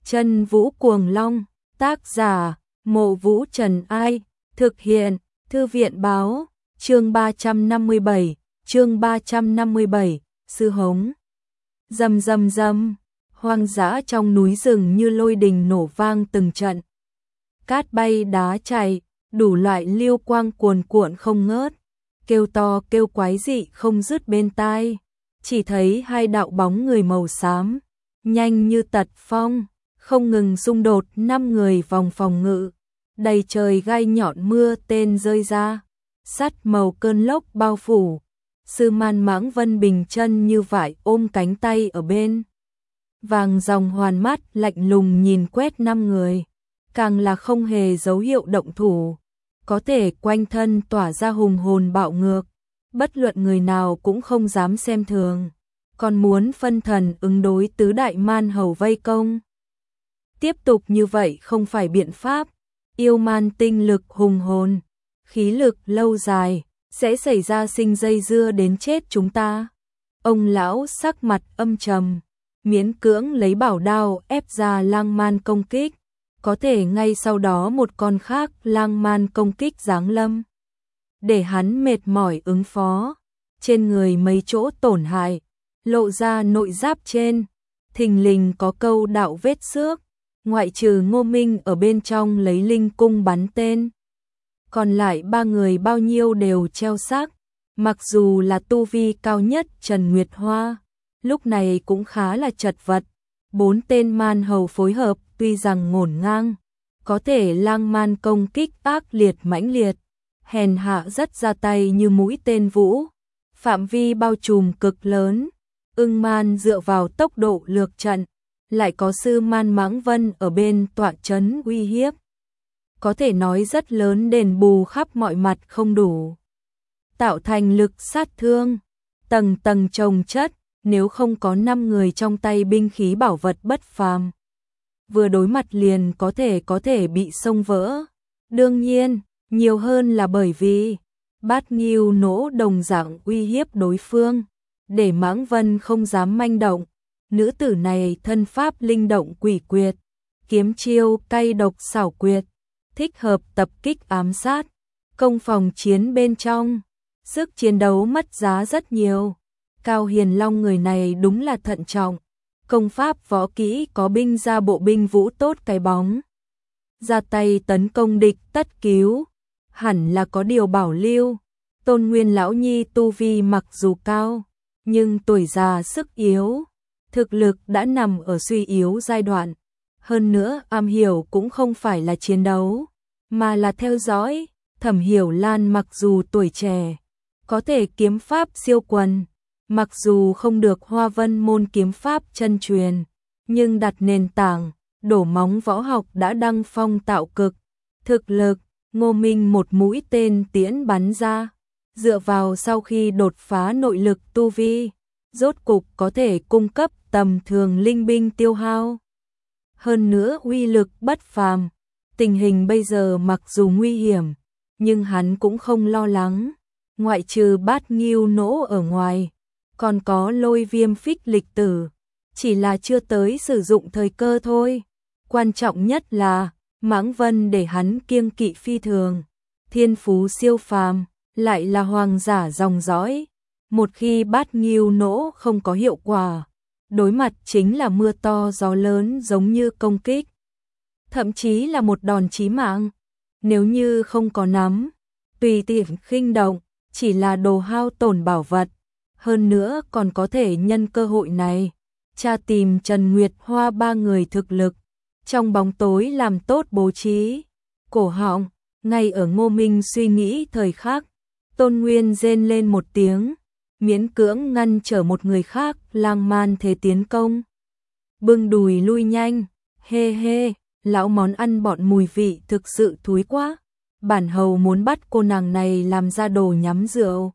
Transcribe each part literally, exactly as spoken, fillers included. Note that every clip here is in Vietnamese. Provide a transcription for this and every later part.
Chân Vũ Cuồng Long, tác giả, Mộ Vũ Trần Ai, thực hiện, Thư viện Báo, chương ba trăm năm mươi bảy, chương ba trăm năm mươi bảy, Sư Hống. Rầm rầm rầm, hoang dã trong núi rừng như lôi đình nổ vang từng trận. Cát bay đá chạy, đủ loại lưu quang cuồn cuộn không ngớt, kêu to kêu quái dị không dứt bên tai. Chỉ thấy hai đạo bóng người màu xám, nhanh như tật phong, không ngừng xung đột, năm người vòng phòng ngự, đầy trời gai nhọn mưa tên rơi ra, sắt màu cơn lốc bao phủ. Sư Man Mãng Vân bình chân như vải ôm cánh tay ở bên. Vàng dòng hoàn mắt lạnh lùng nhìn quét năm người, càng là không hề dấu hiệu động thủ, có thể quanh thân tỏa ra hùng hồn bạo ngược, bất luận người nào cũng không dám xem thường, còn muốn phân thần ứng đối tứ đại man hầu vây công. Tiếp tục như vậy không phải biện pháp, yêu man tinh lực hùng hồn, khí lực lâu dài, sẽ xảy ra sinh dây dưa đến chết chúng ta. Ông lão sắc mặt âm trầm, miễn cưỡng lấy bảo đao ép ra lang man công kích, có thể ngay sau đó một con khác lang man công kích giáng lâm, để hắn mệt mỏi ứng phó. Trên người mấy chỗ tổn hại, lộ ra nội giáp trên, thình lình có câu đạo vết xước, ngoại trừ Ngô Minh ở bên trong lấy linh cung bắn tên. Còn lại ba người bao nhiêu đều treo xác, mặc dù là tu vi cao nhất Trần Nguyệt Hoa, lúc này cũng khá là chật vật. Bốn tên man hầu phối hợp tuy rằng ngổn ngang, có thể lang man công kích ác liệt mãnh liệt, hèn hạ rất ra tay như mũi tên vũ, phạm vi bao trùm cực lớn. Ưng man dựa vào tốc độ lược trận, lại có sư Man Mãng Vân ở bên tọa trấn uy hiếp, có thể nói rất lớn, đền bù khắp mọi mặt không đủ, tạo thành lực sát thương tầng tầng chồng chất. Nếu không có năm người trong tay binh khí bảo vật bất phàm, vừa đối mặt liền có thể có thể bị xông vỡ. Đương nhiên, nhiều hơn là bởi vì Bát Ngưu Nỗ đồng dạng uy hiếp đối phương, để Mãng Vân không dám manh động. Nữ tử này thân pháp linh động quỷ quyệt, kiếm chiêu cay độc xảo quyệt, thích hợp tập kích ám sát. Công phòng chiến bên trong, sức chiến đấu mất giá rất nhiều. Cao Hiền Long người này đúng là thận trọng, công pháp võ kỹ có binh ra bộ binh vũ tốt cái bóng, ra tay tấn công địch tất cứu, hẳn là có điều bảo lưu. Tôn Nguyên lão nhi tu vi mặc dù cao, nhưng tuổi già sức yếu, thực lực đã nằm ở suy yếu giai đoạn, hơn nữa am hiểu cũng không phải là chiến đấu, mà là theo dõi. Thẩm Hiểu Lan mặc dù tuổi trẻ, có thể kiếm pháp siêu quần, mặc dù không được Hoa Vân môn kiếm pháp chân truyền, nhưng đặt nền tảng, đổ móng võ học đã đăng phong tạo cực. Thực lực, Ngô Minh một mũi tên tiễn bắn ra, dựa vào sau khi đột phá nội lực tu vi, rốt cục có thể cung cấp tầm thường linh binh tiêu hao. Hơn nữa uy lực bất phàm, tình hình bây giờ mặc dù nguy hiểm, nhưng hắn cũng không lo lắng, ngoại trừ Bát Ngưu Nỗ ở ngoài, còn có Lôi Viêm Phích Lịch Tử, chỉ là chưa tới sử dụng thời cơ thôi. Quan trọng nhất là Mãng Vân để hắn kiêng kỵ phi thường, thiên phú siêu phàm, lại là hoàng giả dòng dõi. Một khi Bát Ngưu Nỗ không có hiệu quả, đối mặt chính là mưa to gió lớn giống như công kích, thậm chí là một đòn chí mạng. Nếu như không có nắm, tùy tiện khinh động, chỉ là đồ hao tổn bảo vật. Hơn nữa còn có thể nhân cơ hội này, tra tìm Trần Nguyệt Hoa ba người thực lực, trong bóng tối làm tốt bố trí. Cổ họng, ngay ở Ngô Minh suy nghĩ thời khắc, Tôn Nguyên rên lên một tiếng, miễn cưỡng ngăn trở một người khác lang man thế tiến công. Bưng đùi lui nhanh, hê hê, lão món ăn bọn mùi vị thực sự thúi quá, bản hầu muốn bắt cô nàng này làm ra đồ nhắm rượu.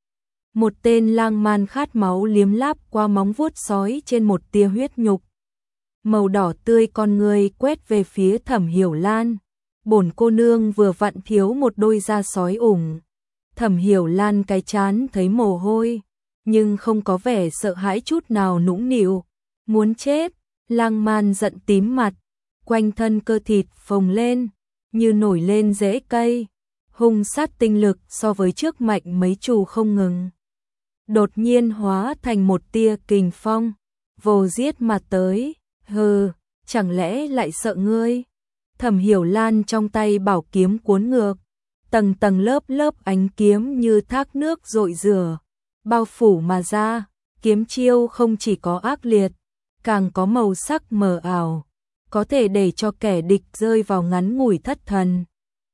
Một tên lang man khát máu liếm láp qua móng vuốt sói trên một tia huyết nhục, màu đỏ tươi con người quét về phía Thẩm Hiểu Lan. Bổn cô nương vừa vặn thiếu một đôi da sói ủng. Thẩm Hiểu Lan cái chán thấy mồ hôi, nhưng không có vẻ sợ hãi chút nào, nũng nịu, muốn chết. Lang Man giận tím mặt, quanh thân cơ thịt phồng lên, như nổi lên rễ cây, hung sát tinh lực so với trước mạnh mấy chù không ngừng. Đột nhiên hóa thành một tia kình phong, vồ giết mà tới, hừ, chẳng lẽ lại sợ ngươi? Thẩm Hiểu Lan trong tay bảo kiếm cuốn ngược, tầng tầng lớp lớp ánh kiếm như thác nước rội rửa, bao phủ mà ra, kiếm chiêu không chỉ có ác liệt, càng có màu sắc mờ ảo, có thể để cho kẻ địch rơi vào ngắn ngủi thất thần.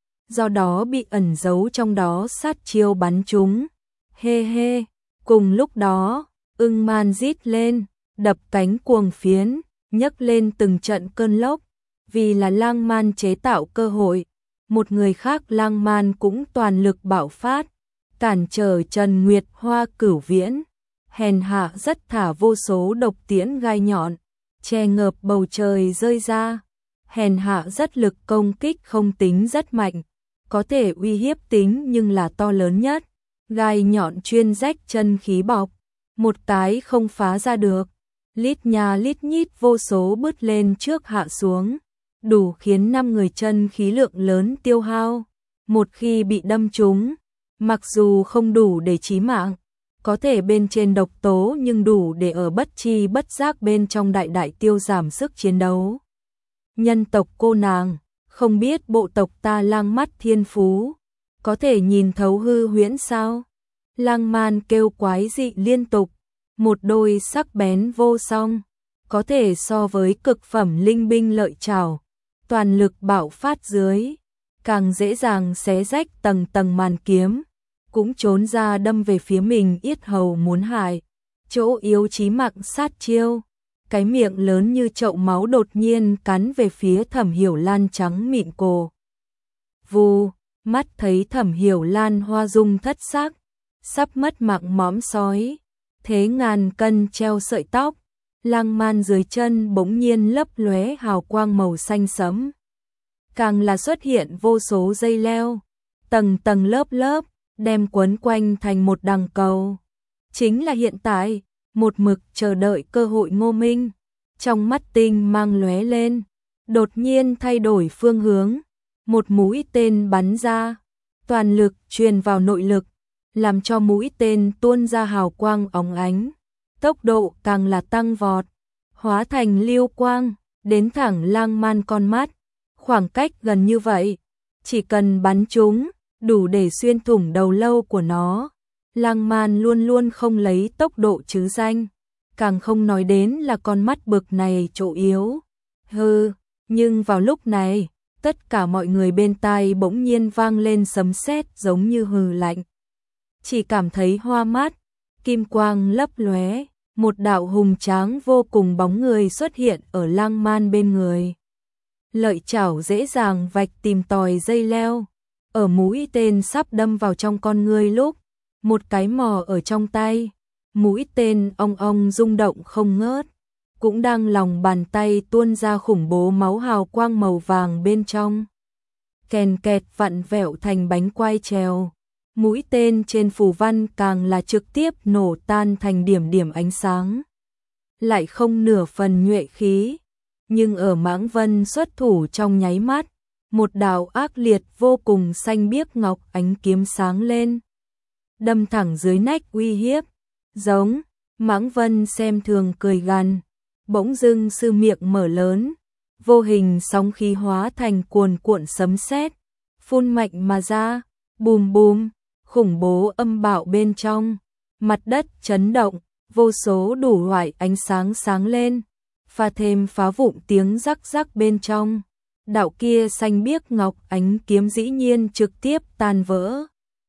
Do đó bị ẩn giấu trong đó sát chiêu bắn chúng. Hê hê, cùng lúc đó, Ưng Man rít lên, đập cánh cuồng phiến, nhấc lên từng trận cơn lốc, vì là Lang Man chế tạo cơ hội. Một người khác Lang Man cũng toàn lực bạo phát, cản trở Trần Nguyệt Hoa cửu viễn. Hèn hạ rất thả vô số độc tiễn gai nhọn, che ngợp bầu trời rơi ra. Hèn hạ rất lực công kích không tính rất mạnh, có thể uy hiếp tính nhưng là to lớn nhất. Gai nhọn chuyên rách chân khí bọc, một cái không phá ra được. Lít nhà lít nhít vô số bứt lên trước hạ xuống, đủ khiến năm người chân khí lượng lớn tiêu hao. Một khi bị đâm trúng, mặc dù không đủ để chí mạng, có thể bên trên độc tố nhưng đủ để ở bất chi bất giác bên trong đại đại tiêu giảm sức chiến đấu. Nhân tộc cô nàng, không biết bộ tộc ta Lang mắt thiên phú, có thể nhìn thấu hư huyễn sao? Lang Man kêu quái dị liên tục, một đôi sắc bén vô song, có thể so với cực phẩm linh binh lợi trảo, toàn lực bạo phát dưới, càng dễ dàng xé rách tầng tầng màn kiếm, cũng trốn ra đâm về phía mình yết hầu muốn hại, chỗ yếu chí mạng sát chiêu. Cái miệng lớn như chậu máu đột nhiên cắn về phía Thẩm Hiểu Lan trắng mịn cổ. Vù, mắt thấy Thẩm Hiểu Lan hoa dung thất sắc, sắp mất mạng móm sói, thế ngàn cân treo sợi tóc. Lang Man dưới chân bỗng nhiên lấp lóe hào quang màu xanh sẫm, càng là xuất hiện vô số dây leo, tầng tầng lớp lớp, đem quấn quanh thành một đằng cầu. Chính là hiện tại, một mực chờ đợi cơ hội Ngô Minh, trong mắt tinh mang lóe lên, đột nhiên thay đổi phương hướng, một mũi tên bắn ra, toàn lực truyền vào nội lực, làm cho mũi tên tuôn ra hào quang óng ánh, tốc độ càng là tăng vọt, hóa thành lưu quang, đến thẳng Lang Man con mắt. Khoảng cách gần như vậy, chỉ cần bắn trúng, đủ để xuyên thủng đầu lâu của nó. Lang Man luôn luôn không lấy tốc độ chứ danh, càng không nói đến là con mắt bực này chỗ yếu. Hừ, nhưng vào lúc này, tất cả mọi người bên tai bỗng nhiên vang lên sấm sét giống như hừ lạnh. Chỉ cảm thấy hoa mắt, kim quang lấp lóe, một đạo hùng tráng vô cùng bóng người xuất hiện ở Lang Man bên người. Lợi chảo dễ dàng vạch tìm tòi dây leo, ở mũi tên sắp đâm vào trong con người lúc, một cái mò ở trong tay, mũi tên ong ong rung động không ngớt, cũng đang lòng bàn tay tuôn ra khủng bố máu hào quang màu vàng bên trong. Kèn kẹt vặn vẹo thành bánh quai trèo, mũi tên trên phù văn càng là trực tiếp nổ tan thành điểm điểm ánh sáng. Lại không nửa phần nhuệ khí, nhưng ở Mãng Vân xuất thủ trong nháy mắt, một đạo ác liệt vô cùng xanh biếc ngọc ánh kiếm sáng lên, đâm thẳng dưới nách uy hiếp. Giống, Mãng Vân xem thường cười gằn, bỗng dưng sư miệng mở lớn, vô hình sóng khí hóa thành cuồn cuộn sấm sét, phun mạnh mà ra, bùm bùm, khủng bố âm bạo bên trong, mặt đất chấn động, vô số đủ loại ánh sáng sáng lên, pha thêm phá vụn tiếng rắc rắc bên trong. Đạo kia xanh biếc ngọc ánh kiếm dĩ nhiên trực tiếp tan vỡ.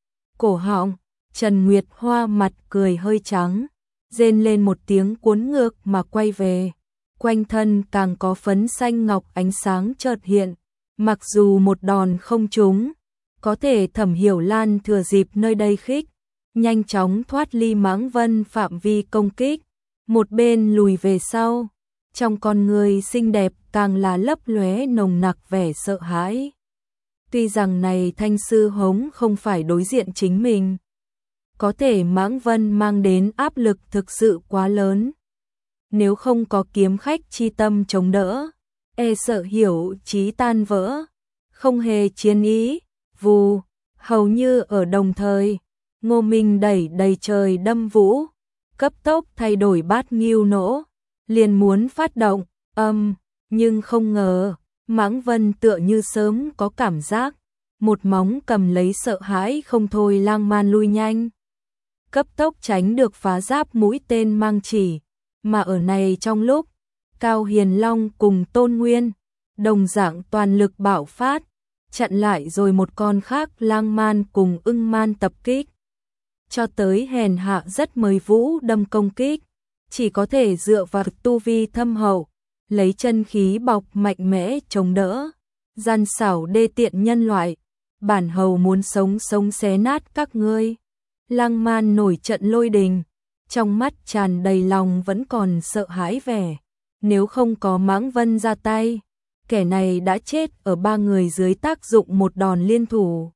Cổ họng, Trần Nguyệt Hoa mặt cười hơi trắng, rên lên một tiếng cuốn ngược mà quay về. Quanh thân càng có phấn xanh ngọc ánh sáng chợt hiện, mặc dù một đòn không trúng, có thể Thẩm Hiểu Lan thừa dịp nơi đây khích, nhanh chóng thoát ly Mãng Vân phạm vi công kích, một bên lùi về sau. Trong con người xinh đẹp càng là lấp lóe nồng nặc vẻ sợ hãi. Tuy rằng này Thanh Sư Hống không phải đối diện chính mình, có thể Mãng Vân mang đến áp lực thực sự quá lớn. nếu không có kiếm khách chi tâm chống đỡ, e sợ hiểu chí tan vỡ, không hề chiến ý. Vù, hầu như ở đồng thời, Ngô Minh đẩy đầy trời đâm vũ, cấp tốc thay đổi bát nghiêu nỗ, liền muốn phát động, âm, nhưng không ngờ, Mãng Vân tựa như sớm có cảm giác, một móng cầm lấy sợ hãi không thôi lang man lui nhanh. Cấp tốc tránh được phá giáp mũi tên mang chỉ, mà ở này trong lúc, Cao Hiền Long cùng Tôn Nguyên, đồng dạng toàn lực bạo phát, chặn lại rồi một con khác lang man cùng ưng man tập kích. Cho tới hèn hạ rất mời vũ đâm công kích, chỉ có thể dựa vào tu vi thâm hậu, lấy chân khí bọc mạnh mẽ chống đỡ, gian xảo đê tiện nhân loại, bản hầu muốn sống sống xé nát các ngươi. Lang man nổi trận lôi đình, trong mắt tràn đầy lòng vẫn còn sợ hãi vẻ, nếu không có Mãng Vân ra tay, kẻ này đã chết ở ba người dưới tác dụng một đòn liên thủ.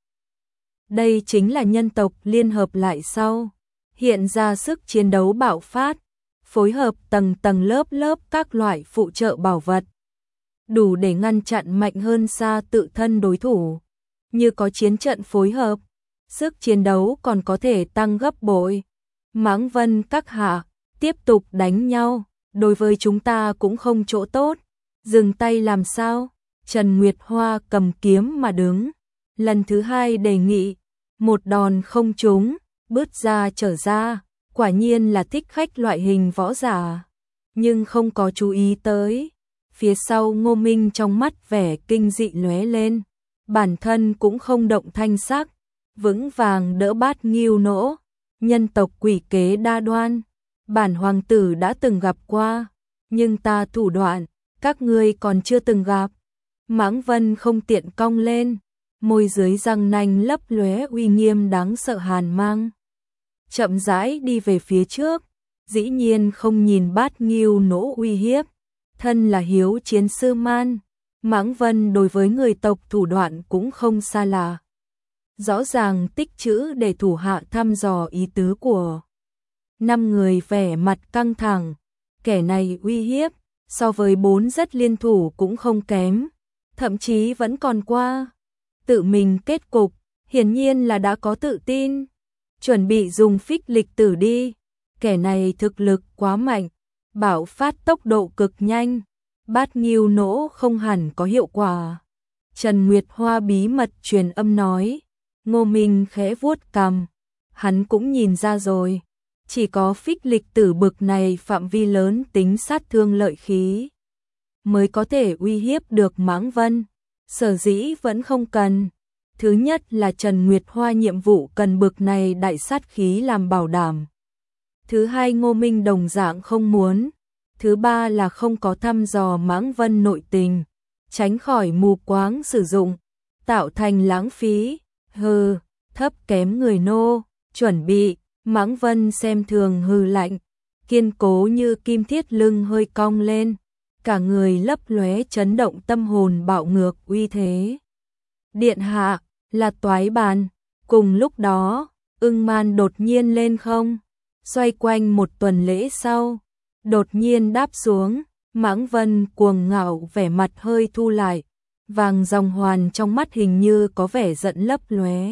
Đây chính là nhân tộc liên hợp lại sau, hiện ra sức chiến đấu bạo phát, phối hợp tầng tầng lớp lớp các loại phụ trợ bảo vật, đủ để ngăn chặn mạnh hơn xa tự thân đối thủ. Như có chiến trận phối hợp, sức chiến đấu còn có thể tăng gấp bội. Mãng Vân các hạ, tiếp tục đánh nhau, đối với chúng ta cũng không chỗ tốt. Dừng tay làm sao? Trần Nguyệt Hoa cầm kiếm mà đứng, lần thứ hai đề nghị, một đòn không trúng, bứt ra trở ra, quả nhiên là thích khách loại hình võ giả, nhưng không có chú ý tới. Phía sau Ngô Minh trong mắt vẻ kinh dị lóe lên, bản thân cũng không động thanh sắc, vững vàng đỡ bát nghiêu nỗ. Nhân tộc quỷ kế đa đoan, bản hoàng tử đã từng gặp qua, nhưng ta thủ đoạn, các ngươi còn chưa từng gặp. Mãng Vân không tiện cong lên, môi dưới răng nanh lấp lóe uy nghiêm đáng sợ hàn mang. Chậm rãi đi về phía trước, dĩ nhiên không nhìn bát nghiêu nỗ uy hiếp. Thân là hiếu chiến sư man, Mãng Vân đối với người tộc thủ đoạn cũng không xa lạ. Rõ ràng tích trữ để thủ hạ thăm dò ý tứ của năm người, vẻ mặt căng thẳng, kẻ này uy hiếp, so với bốn rất liên thủ cũng không kém, thậm chí vẫn còn qua. Tự mình kết cục, hiển nhiên là đã có tự tin, chuẩn bị dùng phích lịch tử đi, kẻ này thực lực quá mạnh, bạo phát tốc độ cực nhanh, bát nghiêu nỗ không hẳn có hiệu quả. Trần Nguyệt Hoa bí mật truyền âm nói. Ngô Minh khẽ vuốt cằm, hắn cũng nhìn ra rồi, chỉ có phích lịch tử bực này phạm vi lớn tính sát thương lợi khí, mới có thể uy hiếp được Mãng Vân, sở dĩ vẫn không cần. Thứ nhất là Trần Nguyệt Hoa nhiệm vụ cần bực này đại sát khí làm bảo đảm. Thứ hai Ngô Minh đồng dạng không muốn. Thứ ba là không có thăm dò Mãng Vân nội tình, tránh khỏi mù quáng sử dụng, tạo thành lãng phí. Hừ, thấp kém người nô, chuẩn bị. Mãng Vân xem thường hừ lạnh, kiên cố như kim thiết, lưng hơi cong lên, cả người lấp lóe chấn động tâm hồn, bạo ngược uy thế. Điện hạ, là toái bàn. Cùng lúc đó, ưng man đột nhiên lên không, xoay quanh một tuần lễ sau, đột nhiên đáp xuống. Mãng Vân cuồng ngạo, vẻ mặt hơi thu lại, vàng dòng hoàn trong mắt hình như có vẻ giận lấp lóe.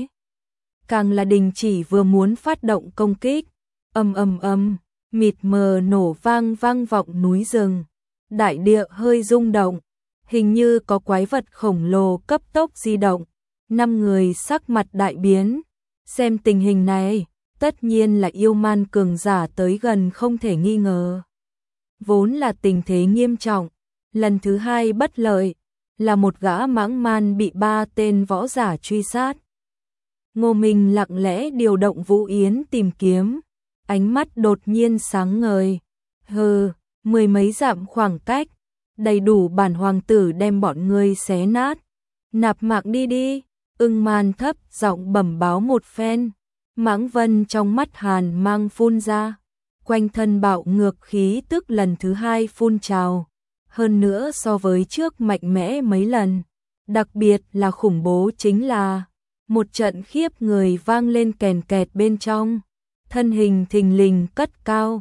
Càng là đình chỉ vừa muốn phát động công kích, ầm ầm ầm, mịt mờ nổ vang vang vọng núi rừng, đại địa hơi rung động, hình như có quái vật khổng lồ cấp tốc di động. Năm người sắc mặt đại biến, xem tình hình này, tất nhiên là yêu man cường giả tới gần không thể nghi ngờ. Vốn là tình thế nghiêm trọng, lần thứ hai bất lợi, là một gã mãng man bị ba tên võ giả truy sát. Ngô Minh lặng lẽ điều động Vũ Yến tìm kiếm, ánh mắt đột nhiên sáng ngời. Hừ, mười mấy dặm khoảng cách, đầy đủ bản hoàng tử đem bọn ngươi xé nát. Nạp mạng đi đi, ưng man thấp giọng bẩm báo một phen. Mãng Vân trong mắt hàn mang phun ra, quanh thân bạo ngược khí tức lần thứ hai phun trào, hơn nữa so với trước mạnh mẽ mấy lần, đặc biệt là khủng bố chính là một trận khiếp người vang lên kèn kẹt bên trong, thân hình thình lình cất cao,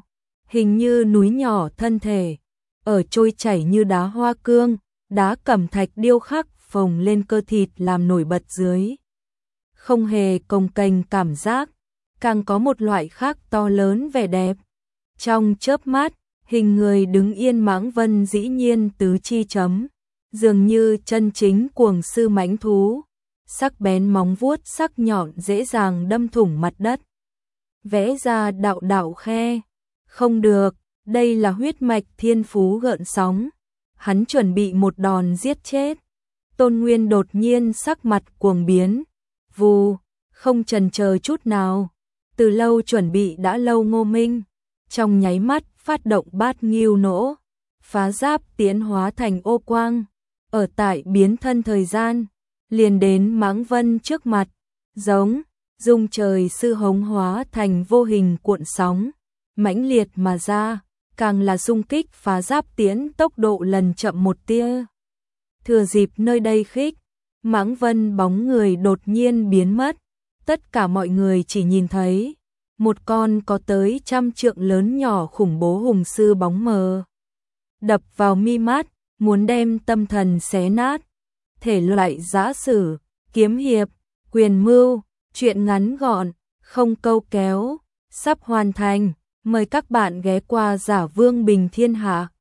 hình như núi nhỏ thân thể, ở trôi chảy như đá hoa cương, đá cẩm thạch điêu khắc phồng lên cơ thịt làm nổi bật dưới. Không hề cồng kềnh cảm giác, càng có một loại khác to lớn vẻ đẹp. Trong chớp mắt, hình người đứng yên Mãng Vân dĩ nhiên tứ chi chấm, dường như chân chính cuồng sư mãnh thú, sắc bén móng vuốt sắc nhọn dễ dàng đâm thủng mặt đất, vẽ ra đạo đạo khe. Không được, đây là huyết mạch thiên phú gợn sóng. Hắn chuẩn bị một đòn giết chết. Tôn Nguyên đột nhiên sắc mặt cuồng biến, vù, không chần chờ chút nào. Từ lâu chuẩn bị đã lâu Ngô Minh, trong nháy mắt phát động bát nghiêu nỗ, phá giáp tiến hóa thành ô quang, ở tại biến thân thời gian, liền đến Mãng Vân trước mặt, giống, dung trời sư hống hóa thành vô hình cuộn sóng, mãnh liệt mà ra, càng là xung kích phá giáp tiến tốc độ lần chậm một tia. Thừa dịp nơi đây khích, Mãng Vân bóng người đột nhiên biến mất, tất cả mọi người chỉ nhìn thấy một con có tới trăm trượng lớn nhỏ khủng bố hùng sư bóng mờ, đập vào mi mắt, muốn đem tâm thần xé nát. Thể loại giã sử, kiếm hiệp, quyền mưu, truyện ngắn gọn, không câu kéo, sắp hoàn thành. Mời các bạn ghé qua Giả Vương Bình Thiên Hạ.